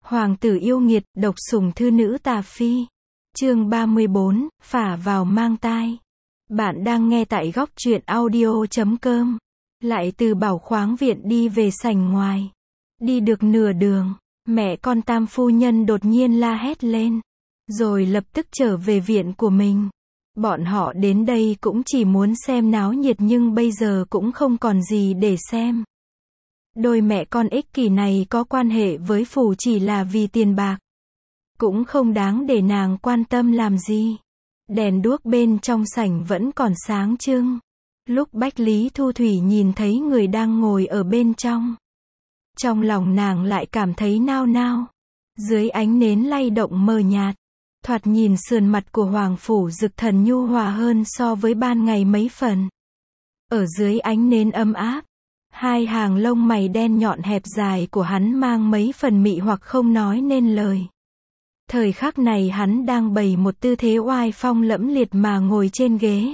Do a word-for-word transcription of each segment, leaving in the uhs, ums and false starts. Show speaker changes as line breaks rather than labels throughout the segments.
Hoàng tử yêu nghiệt, độc sủng thư nữ tà phi. Chương ba mươi bốn, phả vào mang tai. Bạn đang nghe tại góc truyện audio chấm com. Lại từ Bảo Khoáng viện đi về sảnh ngoài. Đi được nửa đường, mẹ con Tam phu nhân đột nhiên la hét lên. Rồi lập tức trở về viện của mình. Bọn họ đến đây cũng chỉ muốn xem náo nhiệt nhưng bây giờ cũng không còn gì để xem. Đôi mẹ con ích kỷ này có quan hệ với phủ chỉ là vì tiền bạc. Cũng không đáng để nàng quan tâm làm gì. Đèn đuốc bên trong sảnh vẫn còn sáng trưng. Lúc Bách Lý Thu Thủy nhìn thấy người đang ngồi ở bên trong. Trong lòng nàng lại cảm thấy nao nao. Dưới ánh nến lay động mờ nhạt. Thoạt nhìn sườn mặt của Hoàng Phủ Dực Thần nhu hòa hơn so với ban ngày mấy phần. Ở dưới ánh nến ấm áp. Hai hàng lông mày đen nhọn hẹp dài của hắn mang mấy phần mị hoặc không nói nên lời. Thời khắc này hắn đang bày một tư thế oai phong lẫm liệt mà ngồi trên ghế.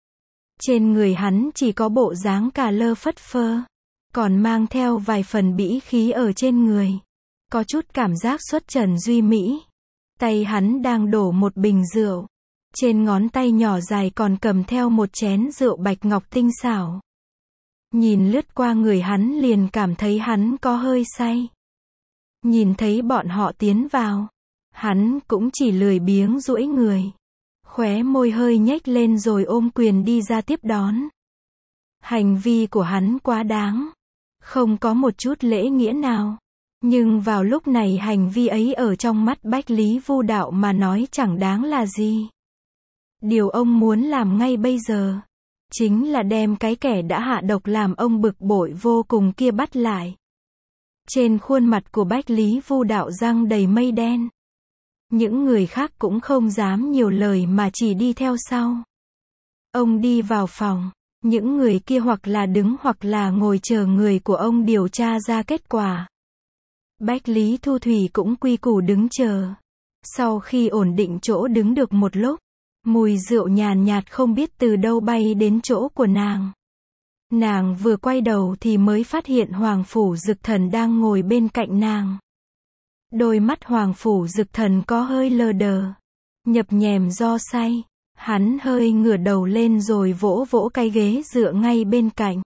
Trên người hắn chỉ có bộ dáng cà lơ phất phơ, còn mang theo vài phần bĩ khí ở trên người. Có chút cảm giác xuất trần duy mỹ. Tay hắn đang đổ một bình rượu. Trên ngón tay nhỏ dài còn cầm theo một chén rượu bạch ngọc tinh xảo. Nhìn lướt qua người hắn liền cảm thấy hắn có hơi say. Nhìn thấy bọn họ tiến vào, hắn cũng chỉ lười biếng duỗi người. Khóe môi hơi nhếch lên rồi ôm quyền đi ra tiếp đón. Hành vi của hắn quá đáng. Không có một chút lễ nghĩa nào. Nhưng vào lúc này hành vi ấy ở trong mắt Bách Lý Vu Đạo mà nói chẳng đáng là gì. Điều ông muốn làm ngay bây giờ chính là đem cái kẻ đã hạ độc làm ông bực bội vô cùng kia bắt lại. Trên khuôn mặt của Bách Lý Vu Đạo răng đầy mây đen. Những người khác cũng không dám nhiều lời mà chỉ đi theo sau. Ông đi vào phòng. Những người kia hoặc là đứng hoặc là ngồi chờ người của ông điều tra ra kết quả. Bách Lý Thu Thủy cũng quy củ đứng chờ. Sau khi ổn định chỗ đứng được một lúc, mùi rượu nhàn nhạt không biết từ đâu bay đến chỗ của nàng. Nàng vừa quay đầu thì mới phát hiện Hoàng Phủ Dực Thần đang ngồi bên cạnh nàng. Đôi mắt Hoàng Phủ Dực Thần có hơi lờ đờ, nhập nhèm do say. Hắn hơi ngửa đầu lên rồi vỗ vỗ cái ghế dựa ngay bên cạnh.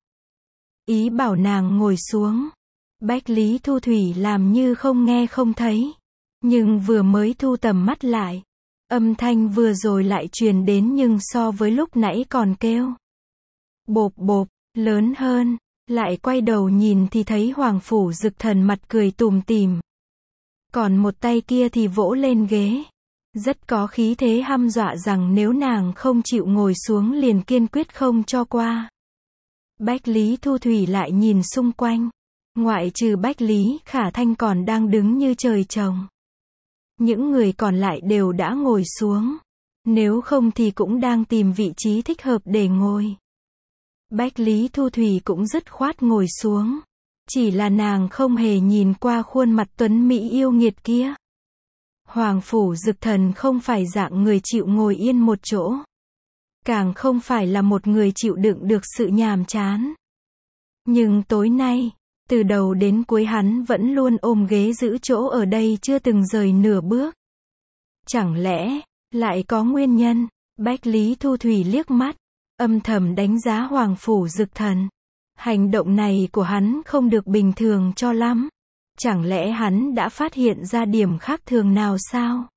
Ý bảo nàng ngồi xuống. Bách Lý Thu Thủy làm như không nghe không thấy. Nhưng vừa mới thu tầm mắt lại. Âm thanh vừa rồi lại truyền đến nhưng so với lúc nãy còn kêu. Bộp bộp, lớn hơn. Lại quay đầu nhìn thì thấy Hoàng Phủ Dực Thần mặt cười tủm tỉm. Còn một tay kia thì vỗ lên ghế. Rất có khí thế hăm dọa rằng nếu nàng không chịu ngồi xuống liền kiên quyết không cho qua. Bách Lý Thu Thủy lại nhìn xung quanh. Ngoại trừ Bách Lý Khả Thanh còn đang đứng như trời trồng. Những người còn lại đều đã ngồi xuống. Nếu không thì cũng đang tìm vị trí thích hợp để ngồi. Bách Lý Thu Thủy cũng dứt khoát ngồi xuống. Chỉ là nàng không hề nhìn qua khuôn mặt tuấn mỹ yêu nghiệt kia. Hoàng Phủ Dực Thần không phải dạng người chịu ngồi yên một chỗ. Càng không phải là một người chịu đựng được sự nhàm chán. Nhưng tối nay, từ đầu đến cuối hắn vẫn luôn ôm ghế giữ chỗ ở đây chưa từng rời nửa bước. Chẳng lẽ, lại có nguyên nhân? Bách Lý Thu Thủy liếc mắt, âm thầm đánh giá Hoàng Phủ Dực Thần. Hành động này của hắn không được bình thường cho lắm. Chẳng lẽ hắn đã phát hiện ra điểm khác thường nào sao?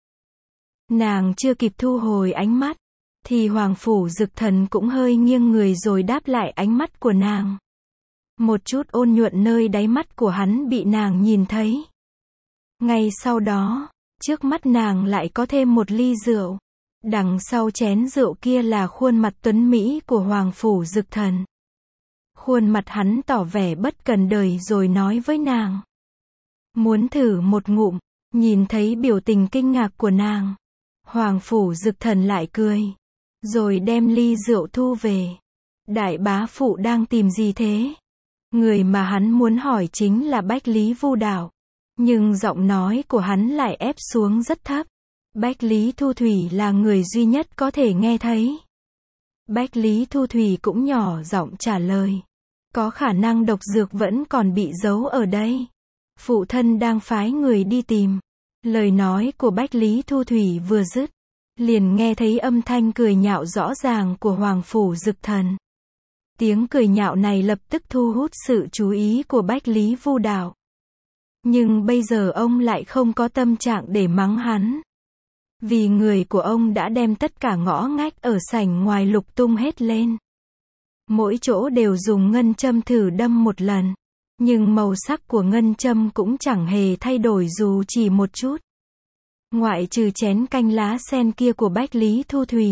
Nàng chưa kịp thu hồi ánh mắt, thì Hoàng Phủ Dực Thần cũng hơi nghiêng người rồi đáp lại ánh mắt của nàng. Một chút ôn nhuận nơi đáy mắt của hắn bị nàng nhìn thấy. Ngay sau đó, trước mắt nàng lại có thêm một ly rượu. Đằng sau chén rượu kia là khuôn mặt tuấn mỹ của Hoàng Phủ Dực Thần. Khuôn mặt hắn tỏ vẻ bất cần đời rồi nói với nàng. Muốn thử một ngụm, nhìn thấy biểu tình kinh ngạc của nàng. Hoàng Phủ Dực Thần lại cười. Rồi đem ly rượu thu về. Đại bá phụ đang tìm gì thế? Người mà hắn muốn hỏi chính là Bách Lý Vu Đạo. Nhưng giọng nói của hắn lại ép xuống rất thấp. Bách Lý Thu Thủy là người duy nhất có thể nghe thấy. Bách Lý Thu Thủy cũng nhỏ giọng trả lời. Có khả năng độc dược vẫn còn bị giấu ở đây. Phụ thân đang phái người đi tìm. Lời nói của Bách Lý Thu Thủy vừa dứt, liền nghe thấy âm thanh cười nhạo rõ ràng của Hoàng Phủ Dực Thần. Tiếng cười nhạo này lập tức thu hút sự chú ý của Bách Lý Vu Đạo. Nhưng bây giờ ông lại không có tâm trạng để mắng hắn. Vì người của ông đã đem tất cả ngõ ngách ở sảnh ngoài lục tung hết lên. Mỗi chỗ đều dùng ngân châm thử đâm một lần. Nhưng màu sắc của ngân châm cũng chẳng hề thay đổi dù chỉ một chút. Ngoại trừ chén canh lá sen kia của Bách Lý Thu Thủy.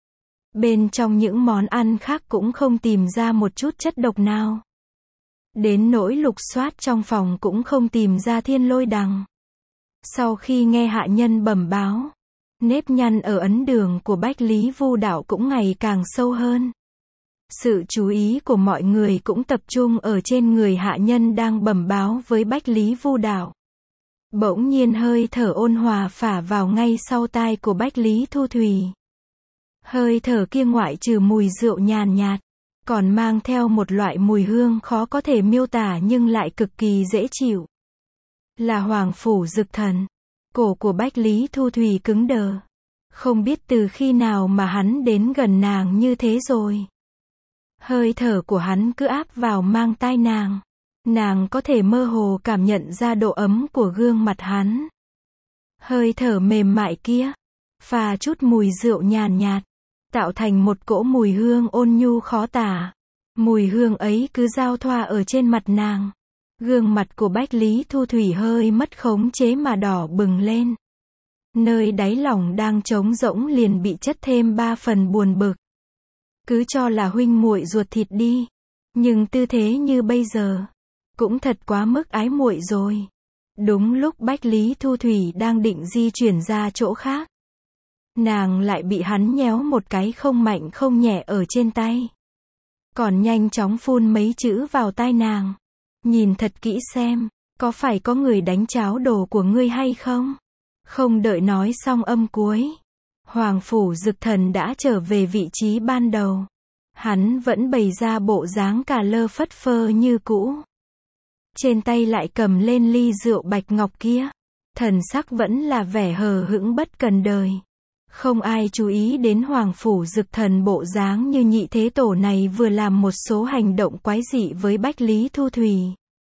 Bên trong những món ăn khác cũng không tìm ra một chút chất độc nào. Đến nỗi lục soát trong phòng cũng không tìm ra thiên lôi đằng. Sau khi nghe hạ nhân bẩm báo, nếp nhăn ở ấn đường của Bách Lý Vu Đạo cũng ngày càng sâu hơn. Sự chú ý của mọi người cũng tập trung ở trên người hạ nhân đang bẩm báo với Bách Lý Vu Đạo. Bỗng nhiên hơi thở ôn hòa phả vào ngay sau tai của Bách Lý Thu Thủy. Hơi thở kia ngoại trừ mùi rượu nhàn nhạt, còn mang theo một loại mùi hương khó có thể miêu tả nhưng lại cực kỳ dễ chịu. Là Hoàng Phủ Dực Thần. Cổ của Bách Lý Thu Thủy cứng đờ. Không biết từ khi nào mà hắn đến gần nàng như thế rồi. Hơi thở của hắn cứ áp vào mang tai nàng. Nàng có thể mơ hồ cảm nhận ra độ ấm của gương mặt hắn. Hơi thở mềm mại kia, pha chút mùi rượu nhàn nhạt, tạo thành một cỗ mùi hương ôn nhu khó tả. Mùi hương ấy cứ giao thoa ở trên mặt nàng. Gương mặt của Bách Lý Thu Thủy hơi mất khống chế mà đỏ bừng lên. Nơi đáy lòng đang trống rỗng liền bị chất thêm ba phần buồn bực. Cứ cho là huynh muội ruột thịt đi. Nhưng tư thế như bây giờ, cũng thật quá mức ái muội rồi. Đúng lúc Bách Lý Thu Thủy đang định di chuyển ra chỗ khác, nàng lại bị hắn nhéo một cái không mạnh không nhẹ ở trên tay. Còn nhanh chóng phun mấy chữ vào tai nàng. Nhìn thật kỹ xem, có phải có người đánh cháo đồ của ngươi hay không? Không đợi nói xong âm cuối, Hoàng Phủ Dực Thần đã trở về vị trí ban đầu. Hắn vẫn bày ra bộ dáng cà lơ phất phơ như cũ. Trên tay lại cầm lên ly rượu bạch ngọc kia. Thần sắc vẫn là vẻ hờ hững bất cần đời. Không ai chú ý đến Hoàng Phủ Dực Thần bộ dáng như nhị thế tổ này vừa làm một số hành động quái dị với Bách Lý Thu Thủy.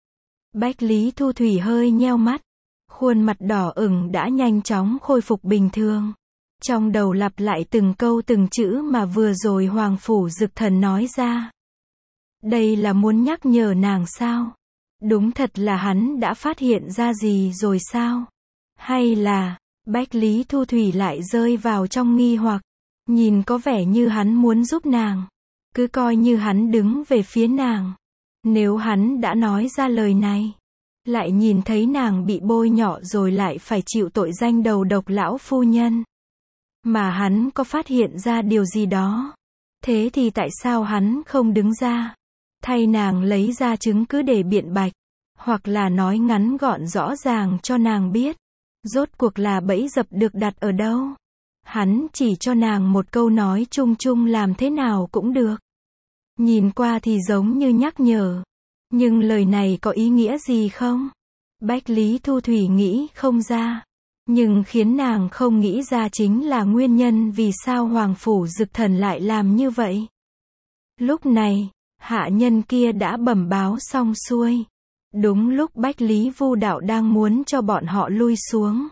Bách Lý Thu Thủy hơi nheo mắt. Khuôn mặt đỏ ửng đã nhanh chóng khôi phục bình thường. Trong đầu lặp lại từng câu từng chữ mà vừa rồi Hoàng Phủ Dực Thần nói ra. Đây là muốn nhắc nhở nàng sao? Đúng thật là hắn đã phát hiện ra gì rồi sao? Hay là, Bách Lý Thu Thủy lại rơi vào trong nghi hoặc, nhìn có vẻ như hắn muốn giúp nàng. Cứ coi như hắn đứng về phía nàng. Nếu hắn đã nói ra lời này, lại nhìn thấy nàng bị bôi nhọ rồi lại phải chịu tội danh đầu độc lão phu nhân. Mà hắn có phát hiện ra điều gì đó. Thế thì tại sao hắn không đứng ra, thay nàng lấy ra chứng cứ để biện bạch, hoặc là nói ngắn gọn rõ ràng cho nàng biết, rốt cuộc là bẫy dập được đặt ở đâu. Hắn chỉ cho nàng một câu nói chung chung làm thế nào cũng được. Nhìn qua thì giống như nhắc nhở. Nhưng lời này có ý nghĩa gì không? Bách Lý Thu Thủy nghĩ không ra. Nhưng khiến nàng không nghĩ ra chính là nguyên nhân vì sao Hoàng Phủ Dực Thần lại làm như vậy. Lúc này, hạ nhân kia đã bẩm báo xong xuôi. Đúng lúc Bách Lý Vu Đạo đang muốn cho bọn họ lui xuống,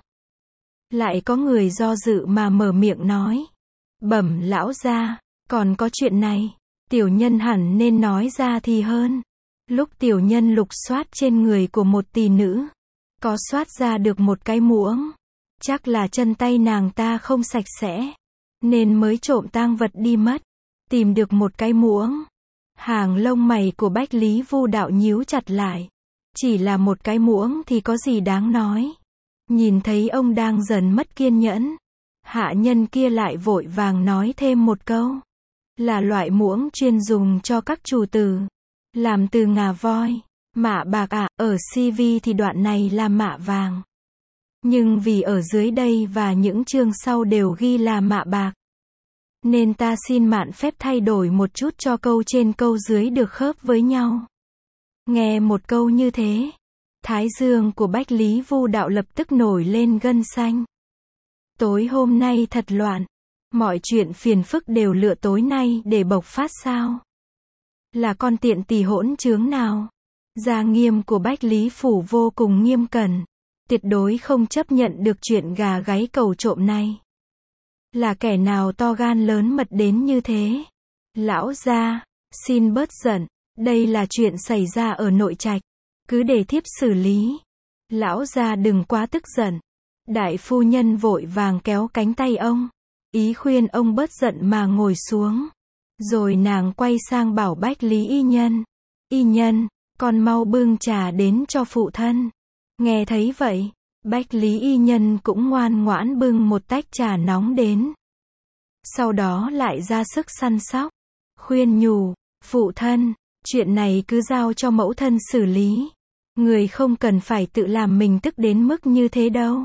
lại có người do dự mà mở miệng nói. Bẩm lão gia, còn có chuyện này, tiểu nhân hẳn nên nói ra thì hơn. Lúc tiểu nhân lục soát trên người của một tỷ nữ, có soát ra được một cái muỗng. Chắc là chân tay nàng ta không sạch sẽ, nên mới trộm tang vật đi mất. Tìm được một cái muỗng. Hàng lông mày của Bách Lý Vu Đạo nhíu chặt lại. Chỉ là một cái muỗng thì có gì đáng nói. Nhìn thấy ông đang dần mất kiên nhẫn, hạ nhân kia lại vội vàng nói thêm một câu. Là loại muỗng chuyên dùng cho các chủ tử. Làm từ ngà voi, mạ bạc ạ, à, ở xê vê thì đoạn này là mạ vàng. Nhưng vì ở dưới đây và những chương sau đều ghi là mạ bạc, nên ta xin mạn phép thay đổi một chút cho câu trên câu dưới được khớp với nhau. Nghe một câu như thế, Thái dương của Bách Lý Vu Đạo lập tức nổi lên gân xanh. Tối hôm nay thật loạn. Mọi chuyện phiền phức đều lựa tối nay để bộc phát sao? Là con tiện tỳ hỗn trướng nào? Gia nghiêm của Bách Lý Phủ vô cùng nghiêm cẩn. Tuyệt đối không chấp nhận được chuyện gà gáy cầu trộm này. Là kẻ nào to gan lớn mật đến như thế? Lão gia, xin bớt giận. Đây là chuyện xảy ra ở nội trạch. Cứ để thiếp xử lý. Lão gia đừng quá tức giận. Đại phu nhân vội vàng kéo cánh tay ông. Ý khuyên ông bớt giận mà ngồi xuống. Rồi nàng quay sang bảo Bách Lý y nhân. Y nhân, con mau bưng trà đến cho phụ thân. Nghe thấy vậy, Bách Lý y nhân cũng ngoan ngoãn bưng một tách trà nóng đến. Sau đó lại ra sức săn sóc, khuyên nhủ, phụ thân, chuyện này cứ giao cho mẫu thân xử lý. Người không cần phải tự làm mình tức đến mức như thế đâu.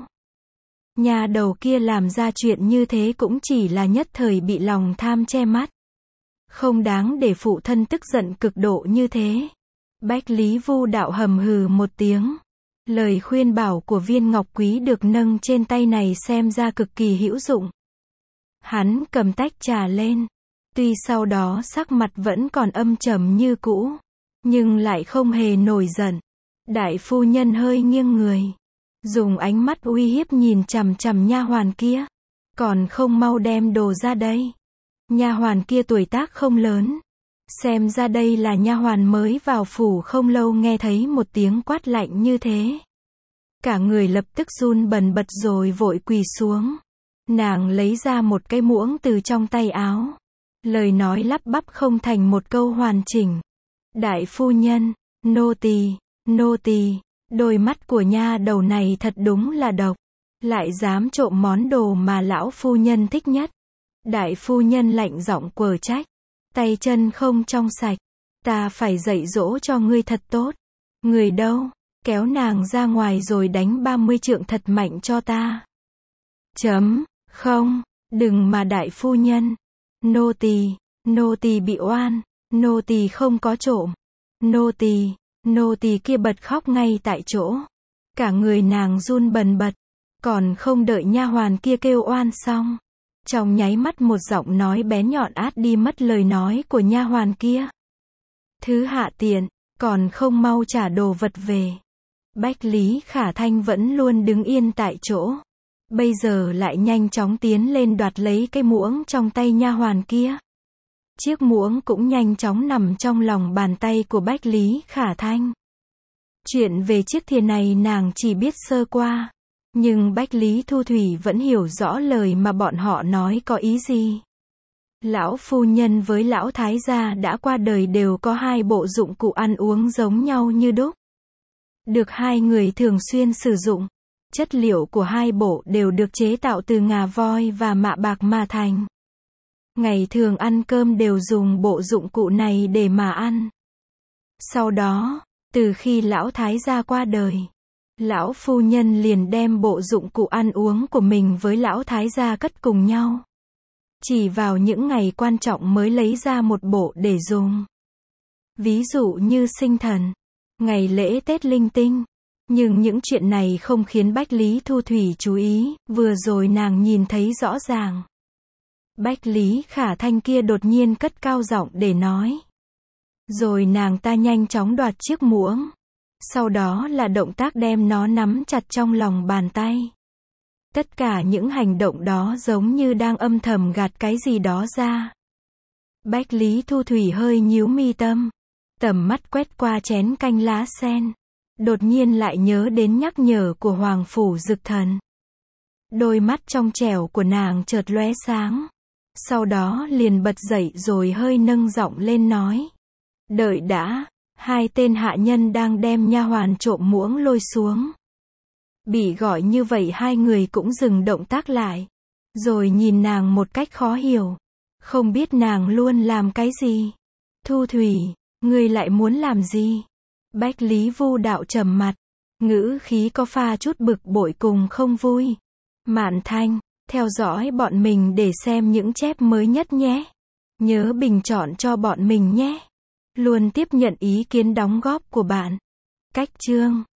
Nhà đầu kia làm ra chuyện như thế cũng chỉ là nhất thời bị lòng tham che mắt. Không đáng để phụ thân tức giận cực độ như thế. Bách Lý Vu Đạo hầm hừ một tiếng. Lời khuyên bảo của viên ngọc quý được nâng trên tay này xem ra cực kỳ hữu dụng. Hắn cầm tách trà lên. Tuy sau đó sắc mặt vẫn còn âm trầm như cũ, nhưng lại không hề nổi giận. Đại phu nhân hơi nghiêng người, dùng ánh mắt uy hiếp nhìn chằm chằm nha hoàn kia. Còn không mau đem đồ ra đây. Nha hoàn kia tuổi tác không lớn. Xem ra đây là nha hoàn mới vào phủ không lâu, nghe thấy một tiếng quát lạnh như thế. Cả người lập tức run bần bật rồi vội quỳ xuống. Nàng lấy ra một cái muỗng từ trong tay áo. Lời nói lắp bắp không thành một câu hoàn chỉnh. Đại phu nhân, nô tỳ, nô tỳ. Đôi mắt của nha đầu này thật đúng là độc. Lại dám trộm món đồ mà lão phu nhân thích nhất. Đại phu nhân lạnh giọng quở trách. Tay chân không trong sạch. Ta phải dạy dỗ cho ngươi thật tốt. Người đâu? Kéo nàng ra ngoài rồi đánh ba mươi trượng thật mạnh cho ta. Chấm. Không. Đừng mà đại phu nhân. Nô tỳ, nô tỳ bị oan. Nô tỳ không có trộm. Nô tỳ, nô tỳ kia bật khóc ngay tại chỗ. Cả người nàng run bần bật. Còn không đợi nha hoàn kia kêu oan xong. Trong nháy mắt một giọng nói bén nhọn át đi mất lời nói của nha hoàn kia. Thứ hạ tiện, còn không mau trả đồ vật về. Bách Lý Khả Thanh vẫn luôn đứng yên tại chỗ. Bây giờ lại nhanh chóng tiến lên đoạt lấy cái muỗng trong tay nha hoàn kia. Chiếc muỗng cũng nhanh chóng nằm trong lòng bàn tay của Bách Lý Khả Thanh. Chuyện về chiếc thìa này nàng chỉ biết sơ qua. Nhưng Bách Lý Thu Thủy vẫn hiểu rõ lời mà bọn họ nói có ý gì. Lão phu nhân với lão thái gia đã qua đời đều có hai bộ dụng cụ ăn uống giống nhau như đúc. Được hai người thường xuyên sử dụng. Chất liệu của hai bộ đều được chế tạo từ ngà voi và mạ bạc mà thành. Ngày thường ăn cơm đều dùng bộ dụng cụ này để mà ăn. Sau đó, từ khi lão thái gia qua đời, lão phu nhân liền đem bộ dụng cụ ăn uống của mình với lão thái gia cất cùng nhau. Chỉ vào những ngày quan trọng mới lấy ra một bộ để dùng. Ví dụ như sinh thần, ngày lễ Tết linh tinh. Nhưng những chuyện này không khiến Bách Lý Thu Thủy chú ý, vừa rồi nàng nhìn thấy rõ ràng. Bách Lý Khả Thanh kia đột nhiên cất cao giọng để nói. Rồi nàng ta nhanh chóng đoạt chiếc muỗng. Sau đó là động tác đem nó nắm chặt trong lòng bàn tay. Tất cả những hành động đó giống như đang âm thầm gạt cái gì đó ra. Bách Lý Thu Thủy hơi nhíu mi tâm. Tầm mắt quét qua chén canh lá sen. Đột nhiên lại nhớ đến nhắc nhở của Hoàng Phủ Dực Thần. Đôi mắt trong trẻo của nàng chợt lóe sáng. Sau đó liền bật dậy rồi hơi nâng giọng lên nói. Đợi đã, hai tên hạ nhân đang đem nha hoàn trộm muỗng lôi xuống. Bị gọi như vậy hai người cũng dừng động tác lại. Rồi nhìn nàng một cách khó hiểu. Không biết nàng luôn làm cái gì. Thu Thủy, ngươi lại muốn làm gì? Bách Lý Vu Đạo trầm mặt. Ngữ khí có pha chút bực bội cùng không vui. Mạn Thanh, theo dõi bọn mình để xem những chép mới nhất nhé. Nhớ bình chọn cho bọn mình nhé. Luôn tiếp nhận ý kiến đóng góp của bạn. Cách chương